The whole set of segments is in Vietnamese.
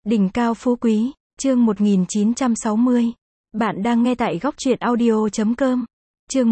Đỉnh cao phú quý, chương 1960. Bạn đang nghe tại góc truyện audio.com. Chương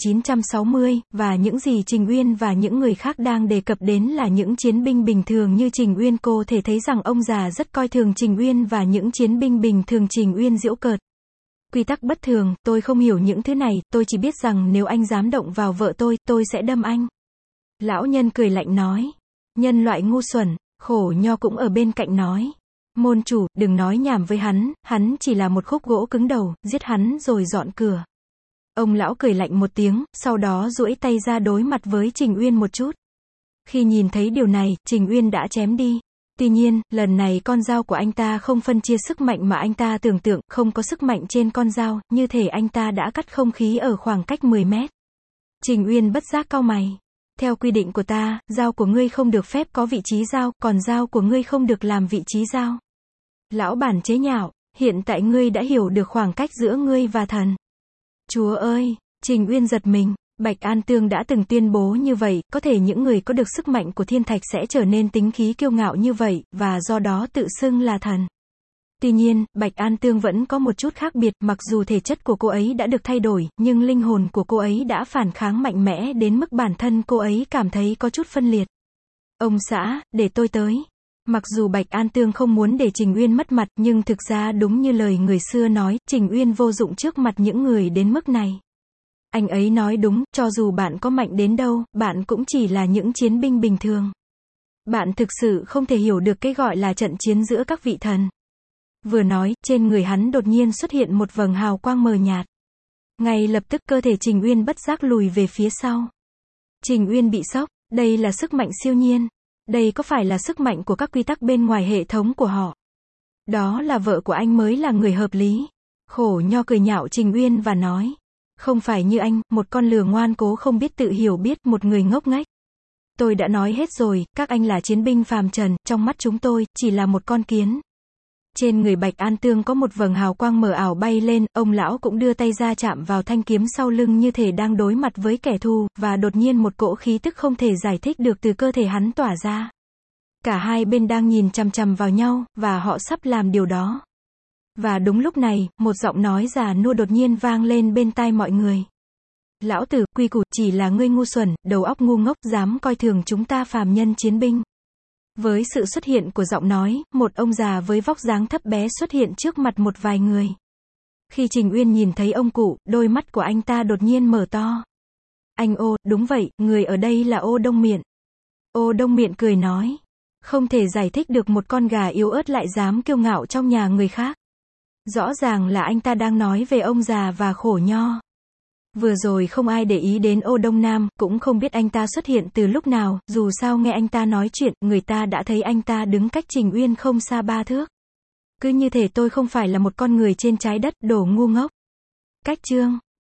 1960, và những gì Trình Uyên và những người khác đang đề cập đến là những chiến binh bình thường như Trình Uyên. Cô thể thấy rằng ông già rất coi thường Trình Uyên và những chiến binh bình thường Trình Uyên giễu cợt. Quy tắc bất thường, tôi không hiểu những thứ này, tôi chỉ biết rằng nếu anh dám động vào vợ tôi sẽ đâm anh. Lão nhân cười lạnh nói. Nhân loại ngu xuẩn. Khổ Nho cũng ở bên cạnh nói. Môn chủ, đừng nói nhảm với hắn chỉ là một khúc gỗ cứng đầu, giết hắn rồi dọn cửa. Ông lão cười lạnh một tiếng, sau đó duỗi tay ra đối mặt với Trình Uyên một chút. Khi nhìn thấy điều này, Trình Uyên đã chém đi. Tuy nhiên, lần này con dao của anh ta không phân chia sức mạnh mà anh ta tưởng tượng, không có sức mạnh trên con dao, như thể anh ta đã cắt không khí ở khoảng cách 10 mét. Trình Uyên bất giác cau mày. Theo quy định của ta, dao của ngươi không được phép có vị trí dao, còn dao của ngươi không được làm vị trí dao. Lão bản chế nhạo, hiện tại ngươi đã hiểu được khoảng cách giữa ngươi và thần. Chúa ơi, Trình Uyên giật mình, Bạch An Tương đã từng tuyên bố như vậy, có thể những người có được sức mạnh của thiên thạch sẽ trở nên tính khí kiêu ngạo như vậy, và do đó tự xưng là thần. Tuy nhiên, Bạch An Tương vẫn có một chút khác biệt, mặc dù thể chất của cô ấy đã được thay đổi, nhưng linh hồn của cô ấy đã phản kháng mạnh mẽ đến mức bản thân cô ấy cảm thấy có chút phân liệt. Ông xã, để tôi tới. Mặc dù Bạch An Tương không muốn để Trình Uyên mất mặt, nhưng thực ra đúng như lời người xưa nói, Trình Uyên vô dụng trước mặt những người đến mức này. Anh ấy nói đúng, cho dù bạn có mạnh đến đâu, bạn cũng chỉ là những chiến binh bình thường. Bạn thực sự không thể hiểu được cái gọi là trận chiến giữa các vị thần. Vừa nói, trên người hắn đột nhiên xuất hiện một vầng hào quang mờ nhạt. Ngay lập tức cơ thể Trình Uyên bất giác lùi về phía sau. Trình Uyên bị sốc, đây là sức mạnh siêu nhiên. Đây có phải là sức mạnh của các quy tắc bên ngoài hệ thống của họ? Đó là vợ của anh mới là người hợp lý. Khổ Nho cười nhạo Trình Uyên và nói. Không phải như anh, một con lừa ngoan cố không biết tự hiểu biết, một người ngốc nghếch. Tôi đã nói hết rồi, các anh là chiến binh phàm trần, trong mắt chúng tôi, chỉ là một con kiến. Trên người Bạch An Tương có một vầng hào quang mờ ảo bay lên, ông lão cũng đưa tay ra chạm vào thanh kiếm sau lưng như thể đang đối mặt với kẻ thù, và đột nhiên một cỗ khí tức không thể giải thích được từ cơ thể hắn tỏa ra. Cả hai bên đang nhìn chằm chằm vào nhau, và họ sắp làm điều đó. Và đúng lúc này, một giọng nói già nua đột nhiên vang lên bên tai mọi người. Lão tử, quy củ, chỉ là ngươi ngu xuẩn, đầu óc ngu ngốc, dám coi thường chúng ta phàm nhân chiến binh. Với sự xuất hiện của giọng nói, một ông già với vóc dáng thấp bé xuất hiện trước mặt một vài người. Khi Trình Uyên nhìn thấy ông cụ, đôi mắt của anh ta đột nhiên mở to. Anh Ô, đúng vậy, người ở đây là Ô Đông Miện. Ô Đông Miện cười nói. Không thể giải thích được một con gà yếu ớt lại dám kiêu ngạo trong nhà người khác. Rõ ràng là anh ta đang nói về ông già và Khổ Nho. Vừa rồi không ai để ý đến Ô Đông Nam, cũng không biết anh ta xuất hiện từ lúc nào, dù sao nghe anh ta nói chuyện, người ta đã thấy anh ta đứng cách Trình Uyên không xa 3 thước. Cứ như thể tôi không phải là một con người trên trái đất, đồ ngu ngốc. Cách chương